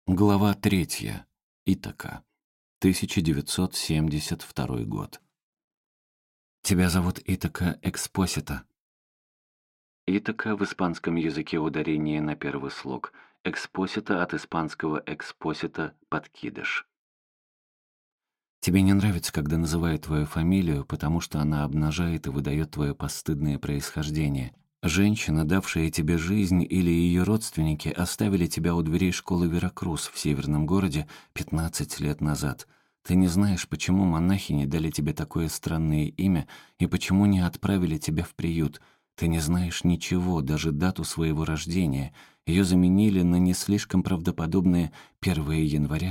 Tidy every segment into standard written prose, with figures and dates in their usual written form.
Глава 3. Итака. 1972 год. Тебя зовут Итака Экспосита. Итака в испанском языке ударение на первый слог. Экспосита от испанского экспосита — подкидыш. Тебе не нравится, когда называют твою фамилию, потому что она обнажает и выдает твое постыдное происхождение. Женщина, давшая тебе жизнь, или ее родственники оставили тебя у дверей школы Веракрус в северном городе 15 лет назад. Ты не знаешь, почему монахини дали тебе такое странное имя и почему не отправили тебя в приют. Ты не знаешь ничего, даже дату своего рождения. Ее заменили на не слишком правдоподобное 1 января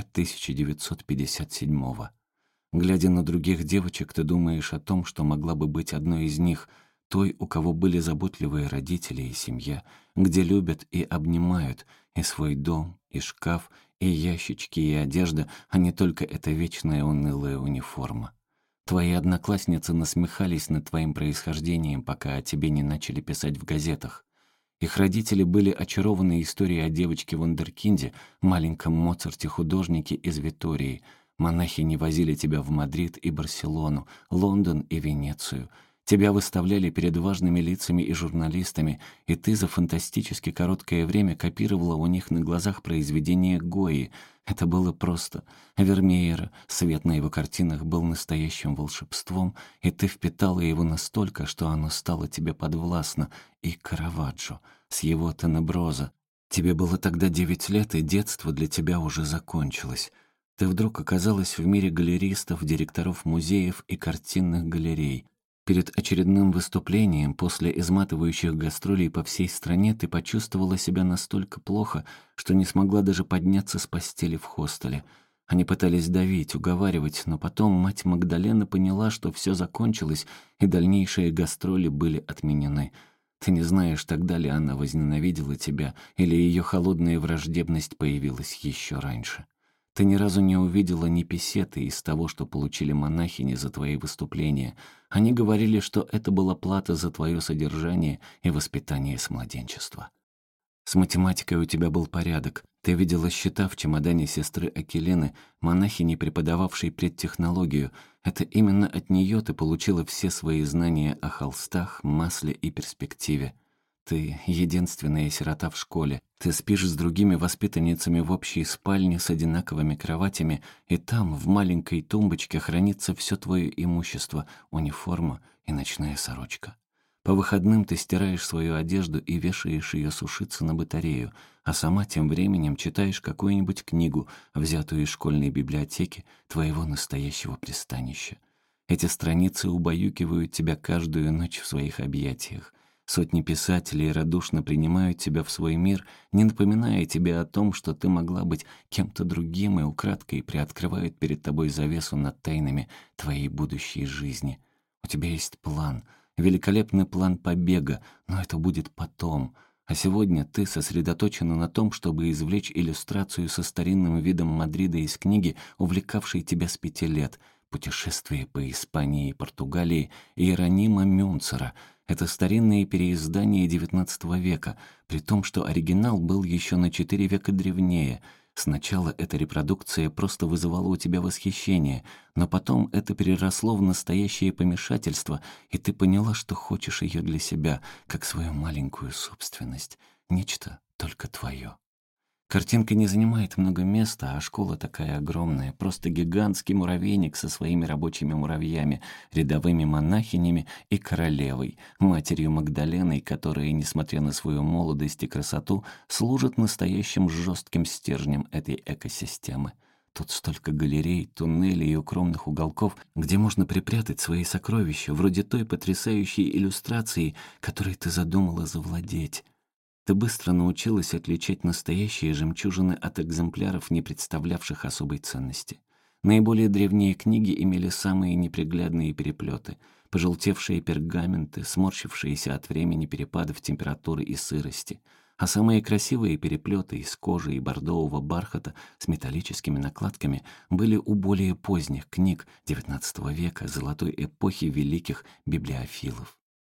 1957-го. Глядя на других девочек, ты думаешь о том, что могла бы быть одной из них, той, у кого были заботливые родители и семья, где любят и обнимают, и свой дом, и шкаф, и ящички, и одежда, а не только эта вечная унылая униформа. Твои одноклассницы насмехались над твоим происхождением, пока о тебе не начали писать в газетах. Их родители были очарованы историей о девочке-вундеркинде, маленьком Моцарте-художнике из Витории. Монахини возили тебя в Мадрид и Барселону, Лондон и Венецию. Тебя выставляли перед важными лицами и журналистами, и ты за фантастически короткое время копировала у них на глазах произведения Гойи. Это было просто. Вермеера, свет на его картинах был настоящим волшебством, и ты впитала его настолько, что оно стало тебе подвластно, и Караваджо с его Тенеброза. Тебе было тогда 9 лет, и детство для тебя уже закончилось. Ты вдруг оказалась в мире галеристов, директоров музеев и картинных галерей. Перед очередным выступлением, после изматывающих гастролей по всей стране, ты почувствовала себя настолько плохо, что не смогла даже подняться с постели в хостеле. Они пытались давить, уговаривать, но потом мать Магдалена поняла, что все закончилось, и дальнейшие гастроли были отменены. Ты не знаешь, тогда ли она возненавидела тебя, или ее холодная враждебность появилась еще раньше. Ты ни разу не увидела ни песеты из того, что получили монахини за твои выступления. Они говорили, что это была плата за твое содержание и воспитание с младенчества. С математикой у тебя был порядок. Ты видела счета в чемодане сестры Акелены, монахини, преподававшей предтехнологию. Это именно от нее ты получила все свои знания о холстах, масле и перспективе. Ты единственная сирота в школе. Ты спишь с другими воспитанницами в общей спальне с одинаковыми кроватями, и там, в маленькой тумбочке, хранится все твое имущество, униформа и ночная сорочка. По выходным ты стираешь свою одежду и вешаешь ее сушиться на батарею, а сама тем временем читаешь какую-нибудь книгу, взятую из школьной библиотеки твоего настоящего пристанища. Эти страницы убаюкивают тебя каждую ночь в своих объятиях. Сотни писателей радушно принимают тебя в свой мир, не напоминая тебе о том, что ты могла быть кем-то другим, и украдкой приоткрывают перед тобой завесу над тайнами твоей будущей жизни. У тебя есть план, великолепный план побега, но это будет потом. А сегодня ты сосредоточена на том, чтобы извлечь иллюстрацию со старинным видом Мадрида из книги, увлекавшей тебя с 5 лет «Путешествие по Испании и Португалии» Иеронима Мюнцера. Это старинные переиздания XIX века, при том, что оригинал был еще на 4 века древнее. Сначала эта репродукция просто вызывала у тебя восхищение, но потом это переросло в настоящее помешательство, и ты поняла, что хочешь ее для себя, как свою маленькую собственность, нечто только твое. Картинка не занимает много места, а школа такая огромная, просто гигантский муравейник со своими рабочими муравьями, рядовыми монахинями и королевой, матерью Магдаленой, которая, несмотря на свою молодость и красоту, служит настоящим жестким стержнем этой экосистемы. Тут столько галерей, туннелей и укромных уголков, где можно припрятать свои сокровища, вроде той потрясающей иллюстрации, которой ты задумала завладеть. Ты быстро научилась отличать настоящие жемчужины от экземпляров, не представлявших особой ценности. Наиболее древние книги имели самые неприглядные переплеты, пожелтевшие пергаменты, сморщившиеся от времени перепадов температуры и сырости. А самые красивые переплеты из кожи и бордового бархата с металлическими накладками были у более поздних книг XIX века, золотой эпохи великих библиофилов.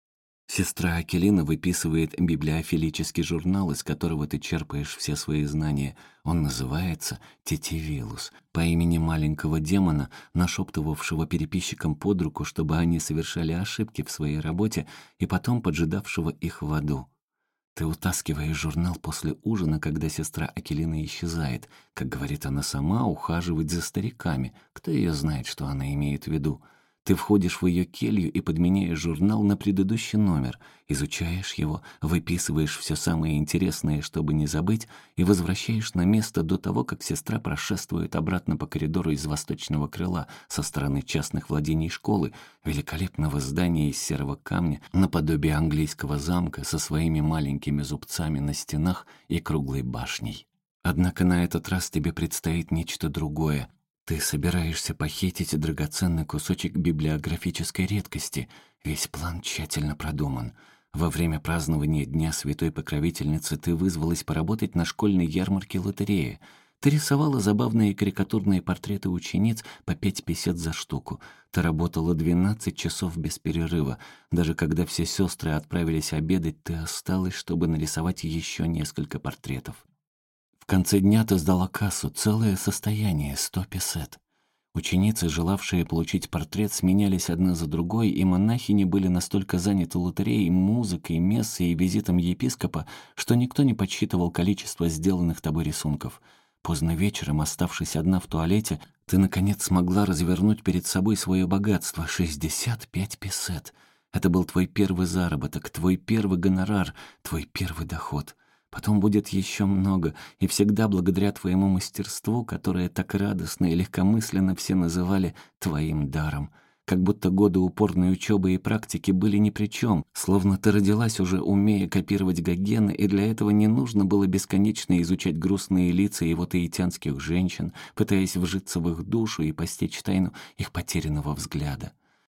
Сестра Акелина выписывает библиофилический журнал, из которого ты черпаешь все свои знания. Он называется «Тетивилус», по имени маленького демона, нашептывавшего переписчикам под руку, чтобы они совершали ошибки в своей работе, и потом поджидавшего их в аду. Ты утаскиваешь журнал после ужина, когда сестра Акелина исчезает. Как говорит она сама, ухаживать за стариками. Кто ее знает, что она имеет в виду? Ты входишь в ее келью и подменяешь журнал на предыдущий номер, изучаешь его, выписываешь все самое интересное, чтобы не забыть, и возвращаешь на место до того, как сестра прошествует обратно по коридору из восточного крыла со стороны частных владений школы, великолепного здания из серого камня, наподобие английского замка со своими маленькими зубцами на стенах и круглой башней. Однако на этот раз тебе предстоит нечто другое. Ты собираешься похитить драгоценный кусочек библиографической редкости. Весь план тщательно продуман. Во время празднования Дня Святой Покровительницы ты вызвалась поработать на школьной ярмарке лотереи. Ты рисовала забавные карикатурные портреты учениц по 5 песет за штуку. Ты работала 12 часов без перерыва. Даже когда все сестры отправились обедать, ты осталась, чтобы нарисовать еще несколько портретов. В конце дня ты сдала кассу, целое состояние, 100 песет. Ученицы, желавшие получить портрет, сменялись одна за другой, и монахини были настолько заняты лотереей, музыкой, мессой и визитом епископа, что никто не подсчитывал количество сделанных тобой рисунков. Поздно вечером, оставшись одна в туалете, ты, наконец, смогла развернуть перед собой свое богатство — 65 песет. Это был твой первый заработок, твой первый гонорар, твой первый доход. Потом будет еще много, и всегда благодаря твоему мастерству, которое так радостно и легкомысленно все называли твоим даром. Как будто годы упорной учебы и практики были ни при чем, словно ты родилась уже умея копировать Гогена, и для этого не нужно было бесконечно изучать грустные лица его таитянских женщин, пытаясь вжиться в их душу и постичь тайну их потерянного взгляда.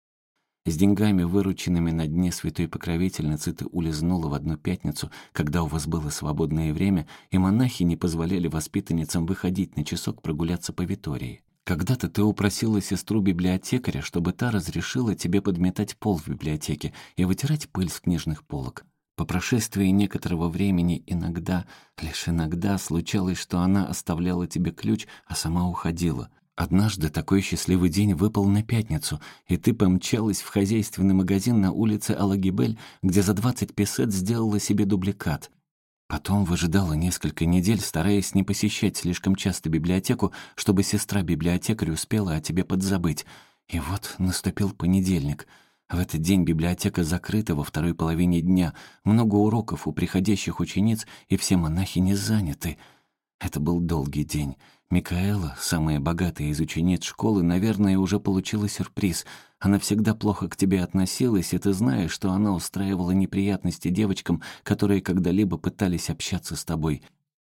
С деньгами, вырученными на дне Святой Покровительницы, ты улизнула в одну пятницу, когда у вас было свободное время, и монахи не позволяли воспитанницам выходить на часок прогуляться по Витории. Когда-то ты упросила сестру-библиотекаря, чтобы та разрешила тебе подметать пол в библиотеке и вытирать пыль с книжных полок. По прошествии некоторого времени иногда, лишь иногда, случалось, что она оставляла тебе ключ, а сама уходила. Однажды такой счастливый день выпал на пятницу, и ты помчалась в хозяйственный магазин на улице Алагибель, где за 20 песет сделала себе дубликат. Потом выжидала несколько недель, стараясь не посещать слишком часто библиотеку, чтобы сестра-библиотекарь успела о тебе подзабыть. И вот наступил понедельник. В этот день библиотека закрыта во второй половине дня, много уроков у приходящих учениц, и все монахи не заняты. Это был долгий день. Микаэла, самая богатая из учениц школы, наверное, уже получила сюрприз. Она всегда плохо к тебе относилась, и ты знаешь, что она устраивала неприятности девочкам, которые когда-либо пытались общаться с тобой.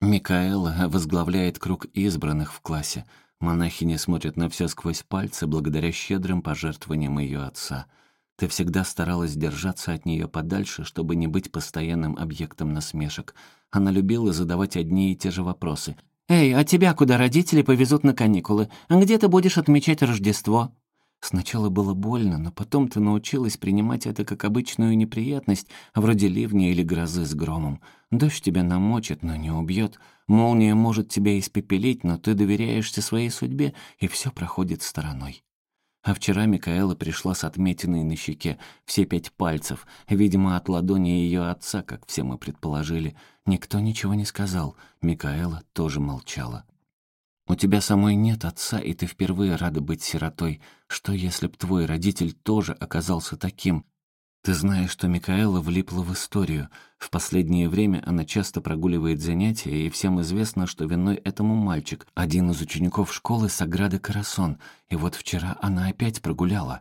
Микаэла возглавляет круг избранных в классе. Монахини смотрят на все сквозь пальцы благодаря щедрым пожертвованиям ее отца. Ты всегда старалась держаться от нее подальше, чтобы не быть постоянным объектом насмешек. Она любила задавать одни и те же вопросы. «Эй, а тебя куда родители повезут на каникулы? Где ты будешь отмечать Рождество?» Сначала было больно, но потом ты научилась принимать это как обычную неприятность, вроде ливня или грозы с громом. Дождь тебя намочит, но не убьет. Молния может тебя испепелить, но ты доверяешься своей судьбе, и все проходит стороной. А вчера Микаэла пришла с отметиной на щеке, все 5 пальцев, видимо, от ладони ее отца, как все мы предположили. Никто ничего не сказал, Микаэла тоже молчала. «У тебя самой нет отца, и ты впервые рада быть сиротой. Что, если б твой родитель тоже оказался таким?» Ты знаешь, что Микаэла влипла в историю. В последнее время она часто прогуливает занятия, и всем известно, что виной этому мальчик, один из учеников школы Саграды Карасон, и вот вчера она опять прогуляла.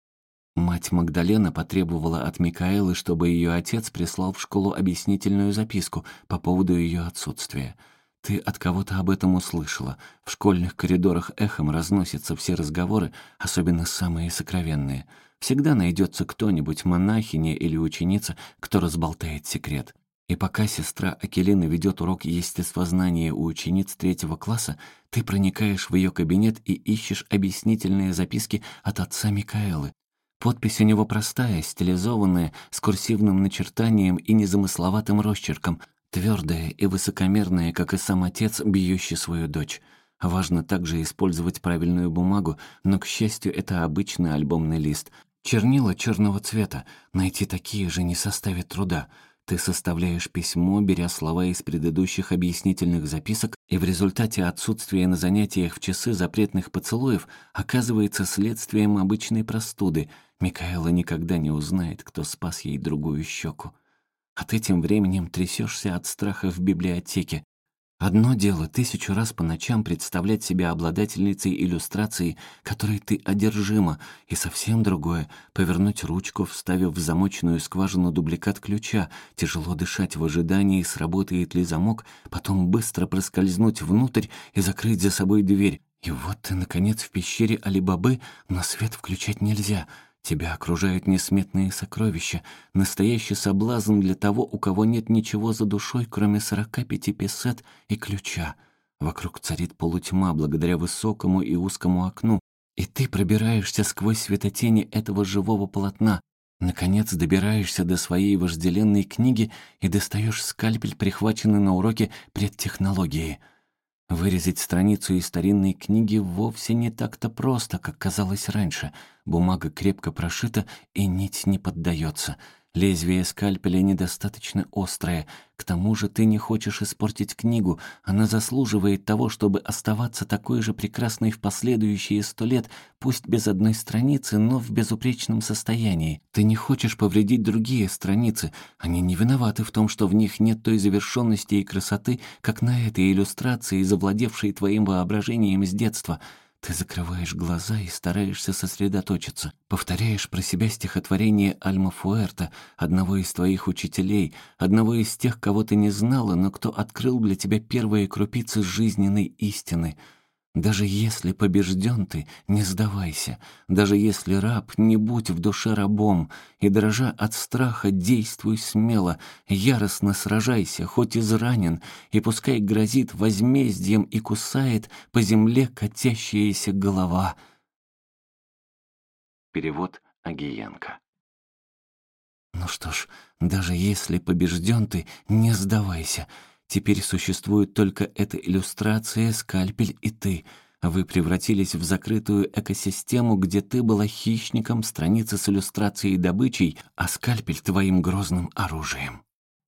Мать Магдалена потребовала от Микаэлы, чтобы ее отец прислал в школу объяснительную записку по поводу ее отсутствия. Ты от кого-то об этом услышала. В школьных коридорах эхом разносятся все разговоры, особенно самые сокровенные. Всегда найдется кто-нибудь, монахиня или ученица, кто разболтает секрет. И пока сестра Акелина ведет урок естествознания у учениц 3 класса, ты проникаешь в ее кабинет и ищешь объяснительные записки от отца Микаэлы. Подпись у него простая, стилизованная, с курсивным начертанием и незамысловатым росчерком, твердая и высокомерная, как и сам отец, бьющий свою дочь. Важно также использовать правильную бумагу, но, к счастью, это обычный альбомный лист. Чернила черного цвета, найти такие же не составит труда. Ты составляешь письмо, беря слова из предыдущих объяснительных записок, и в результате отсутствия на занятиях в часы запретных поцелуев оказывается следствием обычной простуды. Микаэла никогда не узнает, кто спас ей другую щеку. А ты тем временем трясешься от страха в библиотеке. Одно дело 1000 раз по ночам представлять себя обладательницей иллюстрации, которой ты одержима, и совсем другое — повернуть ручку, вставив в замочную скважину дубликат ключа, тяжело дышать в ожидании, сработает ли замок, потом быстро проскользнуть внутрь и закрыть за собой дверь. И вот ты, наконец, в пещере Али-Бабы, но свет включать нельзя — тебя окружают несметные сокровища, настоящий соблазн для того, у кого нет ничего за душой, кроме 45 песет и ключа. Вокруг царит полутьма благодаря высокому и узкому окну, и ты пробираешься сквозь светотени этого живого полотна. Наконец добираешься до своей вожделенной книги и достаешь скальпель, прихваченный на уроке предтехнологии. Вырезать страницу из старинной книги вовсе не так-то просто, как казалось раньше. Бумага крепко прошита, и нить не поддается. Лезвие скальпеля недостаточно острое. К тому же ты не хочешь испортить книгу. Она заслуживает того, чтобы оставаться такой же прекрасной в последующие 100 лет, пусть без одной страницы, но в безупречном состоянии. Ты не хочешь повредить другие страницы. Они не виноваты в том, что в них нет той завершенности и красоты, как на этой иллюстрации, завладевшей твоим воображением с детства. Ты закрываешь глаза и стараешься сосредоточиться. Повторяешь про себя стихотворение Альмафуэрта, одного из твоих учителей, одного из тех, кого ты не знала, но кто открыл для тебя первые крупицы жизненной истины. Даже если побежден ты, не сдавайся. Даже если раб, не будь в душе рабом. И, дрожа от страха, действуй смело. Яростно сражайся, хоть изранен, и пускай грозит возмездием и кусает по земле катящаяся голова. Перевод Агиенко. Ну что ж, даже если побежден ты, не сдавайся. Теперь существует только эта иллюстрация, скальпель и ты. Вы превратились в закрытую экосистему, где ты была хищником, страницы с иллюстрацией и добычей, а скальпель — твоим грозным оружием.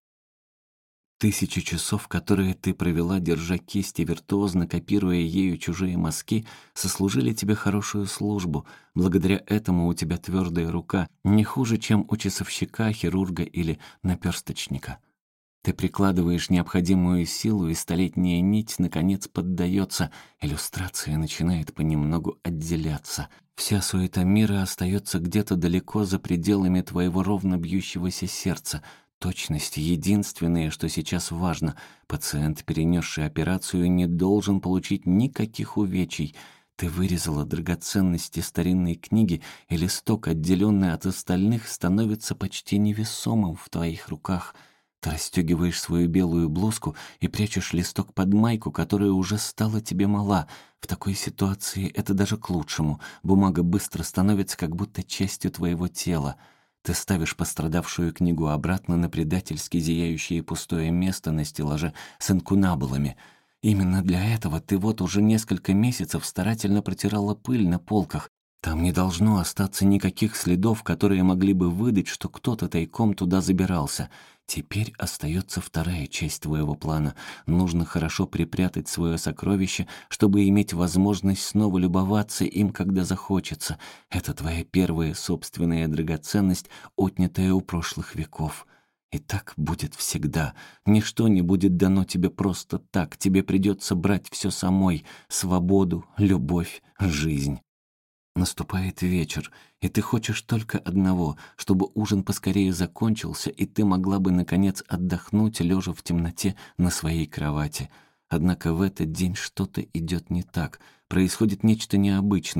1000 часов, которые ты провела, держа кисть и виртуозно копируя ею чужие мазки, сослужили тебе хорошую службу. Благодаря этому у тебя твердая рука, не хуже, чем у часовщика, хирурга или наперсточника. Ты прикладываешь необходимую силу, и столетняя нить, наконец, поддается. Иллюстрация начинает понемногу отделяться. Вся суета мира остается где-то далеко за пределами твоего ровно бьющегося сердца. Точность — единственное, что сейчас важно. Пациент, перенесший операцию, не должен получить никаких увечий. Ты вырезала драгоценности старинной книги, и листок, отделенный от остальных, становится почти невесомым в твоих руках. Ты расстегиваешь свою белую блузку и прячешь листок под майку, которая уже стала тебе мала. В такой ситуации это даже к лучшему. Бумага быстро становится как будто частью твоего тела. Ты ставишь пострадавшую книгу обратно на предательски зияющее пустое место на стеллаже с инкунабулами. Именно для этого ты вот уже несколько месяцев старательно протирала пыль на полках. Там не должно остаться никаких следов, которые могли бы выдать, что кто-то тайком туда забирался. Теперь остается вторая часть твоего плана. Нужно хорошо припрятать свое сокровище, чтобы иметь возможность снова любоваться им, когда захочется. Это твоя первая собственная драгоценность, отнятая у прошлых веков. И так будет всегда. Ничто не будет дано тебе просто так. Тебе придется брать все самой: свободу, любовь, жизнь. Наступает вечер, и ты хочешь только одного, чтобы ужин поскорее закончился, и ты могла бы, наконец, отдохнуть, лежа в темноте на своей кровати. Однако в этот день что-то идет не так, происходит нечто необычное.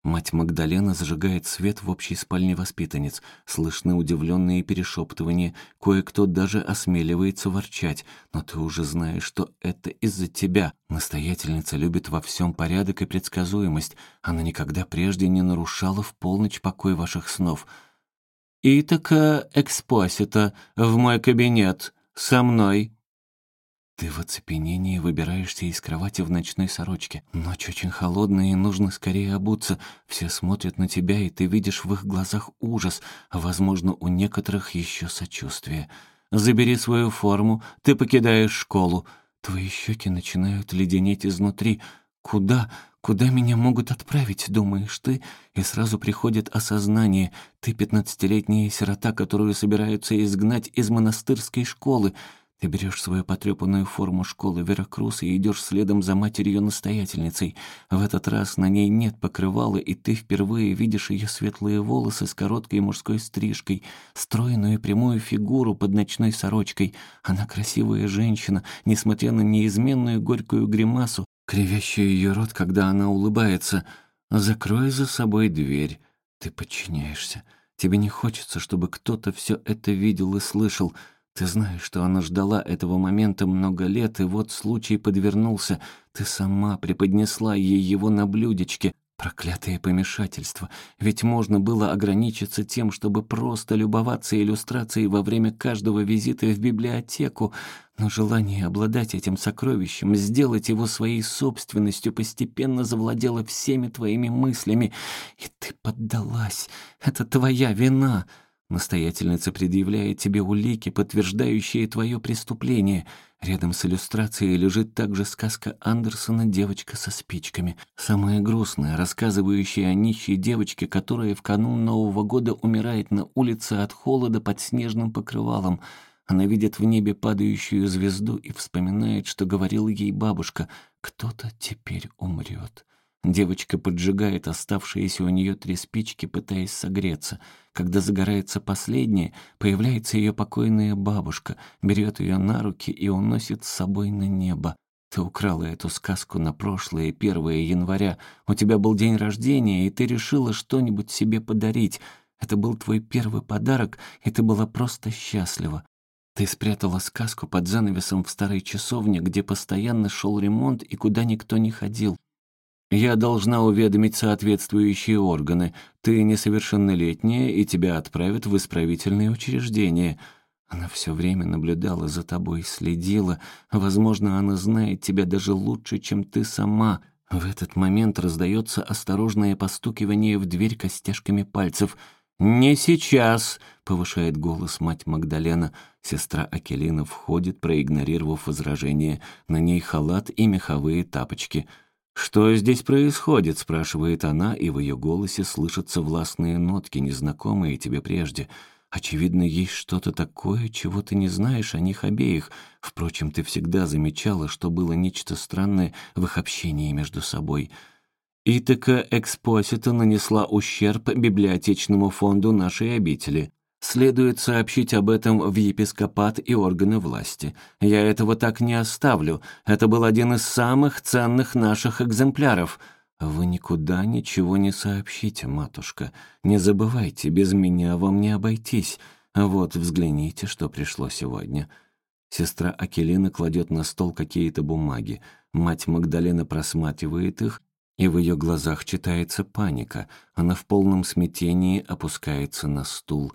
Мать Магдалена зажигает свет в общей спальне воспитанниц. Слышны удивленные перешептывания, кое-кто даже осмеливается ворчать. Но ты уже знаешь, что это из-за тебя. Настоятельница любит во всем порядок и предсказуемость. Она никогда прежде не нарушала в полночь покой ваших снов. «Итака экспосита в мой кабинет. Со мной». Ты в оцепенении выбираешься из кровати в ночной сорочке. Ночь очень холодная, и нужно скорее обуться. Все смотрят на тебя, и ты видишь в их глазах ужас, а, возможно, у некоторых еще сочувствие. Забери свою форму, ты покидаешь школу. Твои щеки начинают леденеть изнутри. Куда? Куда меня могут отправить, думаешь ты? И сразу приходит осознание. Ты 15-летняя сирота, которую собираются изгнать из монастырской школы. Ты берешь свою потрепанную форму школы Веракрус и идешь следом за матерью-настоятельницей. В этот раз на ней нет покрывала, и ты впервые видишь ее светлые волосы с короткой мужской стрижкой, стройную и прямую фигуру под ночной сорочкой. Она красивая женщина, несмотря на неизменную горькую гримасу, кривящую ее рот, когда она улыбается. «Закрой за собой дверь». Ты подчиняешься. Тебе не хочется, чтобы кто-то все это видел и слышал. Ты знаешь, что она ждала этого момента много лет, и вот случай подвернулся. Ты сама преподнесла ей его на блюдечке. Проклятое помешательство. Ведь можно было ограничиться тем, чтобы просто любоваться иллюстрацией во время каждого визита в библиотеку. Но желание обладать этим сокровищем, сделать его своей собственностью, постепенно завладело всеми твоими мыслями. И ты поддалась. Это твоя вина. Настоятельница предъявляет тебе улики, подтверждающие твое преступление. Рядом с иллюстрацией лежит также сказка Андерсона «Девочка со спичками». Самая грустная, рассказывающая о нищей девочке, которая в канун Нового года умирает на улице от холода под снежным покрывалом. Она видит в небе падающую звезду и вспоминает, что говорила ей бабушка: «Кто-то теперь умрет». Девочка поджигает оставшиеся у нее 3 спички, пытаясь согреться. Когда загорается последняя, появляется ее покойная бабушка, берет ее на руки и уносит с собой на небо. Ты украла эту сказку на прошлое 1 января. У тебя был день рождения, и ты решила что-нибудь себе подарить. Это был твой первый подарок, и ты была просто счастлива. Ты спрятала сказку под занавесом в старой часовне, где постоянно шел ремонт и куда никто не ходил. Я должна уведомить соответствующие органы. Ты несовершеннолетняя, и тебя отправят в исправительные учреждения». Она все время наблюдала за тобой, следила. Возможно, она знает тебя даже лучше, чем ты сама. В этот момент раздается осторожное постукивание в дверь костяшками пальцев. «Не сейчас!» — повышает голос мать Магдалена. Сестра Акелина входит, проигнорировав возражение. На ней халат и меховые тапочки. «Что здесь происходит?» — спрашивает она, и в ее голосе слышатся властные нотки, незнакомые тебе прежде. Очевидно, есть что-то такое, чего ты не знаешь о них обеих. Впрочем, ты всегда замечала, что было нечто странное в их общении между собой. «Итака Экспосита нанесла ущерб библиотечному фонду нашей обители. Следует сообщить об этом в епископат и органы власти. Я этого так не оставлю. Это был один из самых ценных наших экземпляров». «Вы никуда ничего не сообщите, матушка. Не забывайте, без меня вам не обойтись. Вот, взгляните, что пришло сегодня». Сестра Акелина кладет на стол какие-то бумаги. Мать Магдалена просматривает их, и в ее глазах читается паника. Она в полном смятении опускается на стул.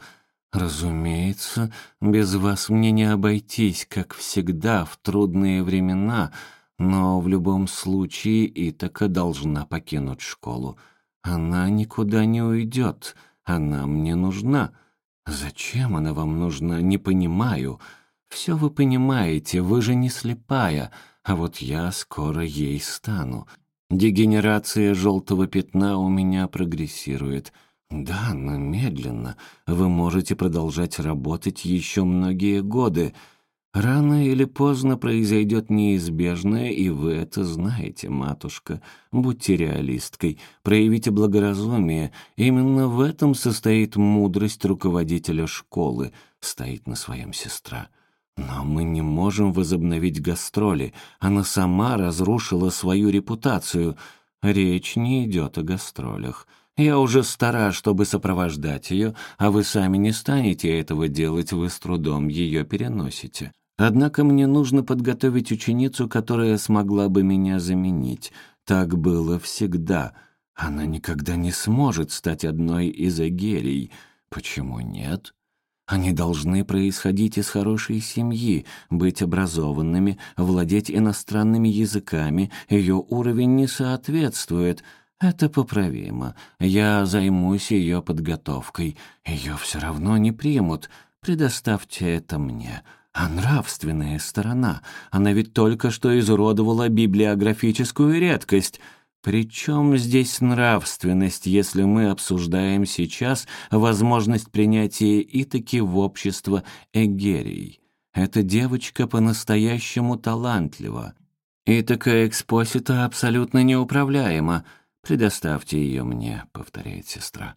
«Разумеется, без вас мне не обойтись, как всегда, в трудные времена, но в любом случае Итака должна покинуть школу. Она никуда не уйдет, она мне нужна». «Зачем она вам нужна? Не понимаю». «Все вы понимаете, вы же не слепая, а вот я скоро ей стану. Дегенерация желтого пятна у меня прогрессирует». «Да, но медленно. Вы можете продолжать работать еще многие годы. Рано или поздно произойдет неизбежное, и вы это знаете, матушка. Будьте реалисткой, проявите благоразумие. Именно в этом состоит мудрость руководителя школы», — стоит на своем сестра. «Но мы не можем возобновить гастроли. Она сама разрушила свою репутацию». Речь не идет о гастролях. Я уже стара, чтобы сопровождать ее, а вы сами не станете этого делать, вы с трудом ее переносите. Однако мне нужно подготовить ученицу, которая смогла бы меня заменить. Так было всегда. Она никогда не сможет стать одной из эгерий. Почему нет? Они должны происходить из хорошей семьи, быть образованными, владеть иностранными языками. Ее уровень не соответствует. Это поправимо. Я займусь ее подготовкой. Ее все равно не примут. Предоставьте это мне. А нравственная сторона? Она ведь только что изуродовала библиографическую редкость. Причем здесь нравственность, если мы обсуждаем сейчас возможность принятия Итаки в общество эгерий? Эта девочка по-настоящему талантлива. Итака Экспосита абсолютно неуправляема. «Предоставьте ее мне», — повторяет сестра.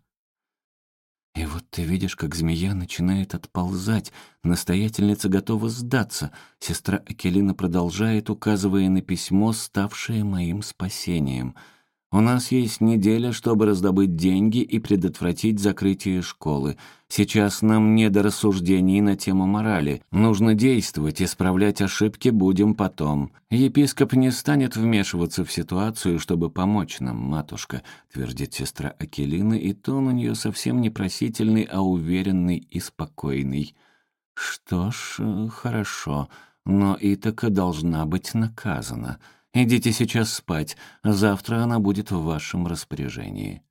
И вот ты видишь, как змея начинает отползать. Настоятельница готова сдаться. Сестра Акелина продолжает, указывая на письмо, ставшее моим спасением. «У нас есть неделя, чтобы раздобыть деньги и предотвратить закрытие школы. Сейчас нам не до рассуждений на тему морали. Нужно действовать, исправлять ошибки будем потом. Епископ не станет вмешиваться в ситуацию, чтобы помочь нам, матушка», твердит сестра Акелина, и тон у нее совсем не просительный, а уверенный и спокойный. «Что ж, хорошо, но Итака должна быть наказана. Идите сейчас спать, завтра она будет в вашем распоряжении».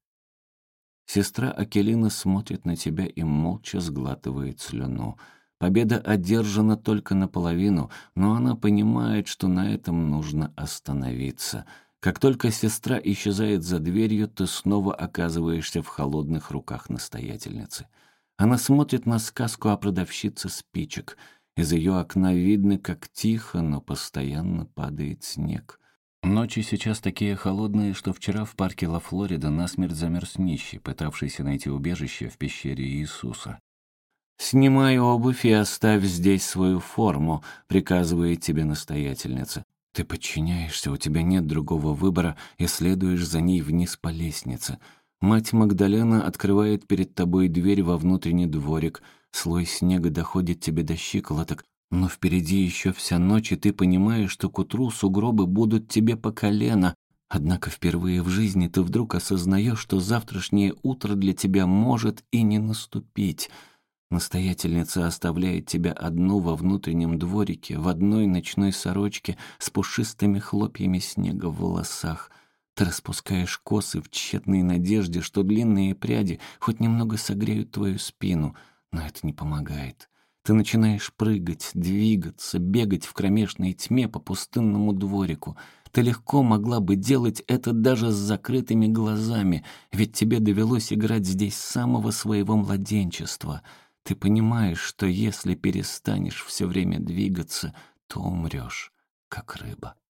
Сестра Акелина смотрит на тебя и молча сглатывает слюну. Победа одержана только наполовину, но она понимает, что на этом нужно остановиться. Как только сестра исчезает за дверью, ты снова оказываешься в холодных руках настоятельницы. Она смотрит на сказку о продавщице спичек. Из ее окна видно, как тихо, но постоянно падает снег. Ночи сейчас такие холодные, что вчера в парке Ла-Флорида насмерть замерз нищий, пытавшийся найти убежище в пещере Иисуса. «Снимай обувь и оставь здесь свою форму», — приказывает тебе настоятельница. Ты подчиняешься, у тебя нет другого выбора, и следуешь за ней вниз по лестнице. Мать Магдалена открывает перед тобой дверь во внутренний дворик. Слой снега доходит тебе до щиколоток, но впереди еще вся ночь, и ты понимаешь, что к утру сугробы будут тебе по колено. Однако впервые в жизни ты вдруг осознаешь, что завтрашнее утро для тебя может и не наступить. Настоятельница оставляет тебя одну во внутреннем дворике, в одной ночной сорочке с пушистыми хлопьями снега в волосах. Ты распускаешь косы в тщетной надежде, что длинные пряди хоть немного согреют твою спину, но это не помогает. Ты начинаешь прыгать, двигаться, бегать в кромешной тьме по пустынному дворику. Ты легко могла бы делать это даже с закрытыми глазами, ведь тебе довелось играть здесь с самого своего младенчества. Ты понимаешь, что если перестанешь все время двигаться, то умрешь, как рыба.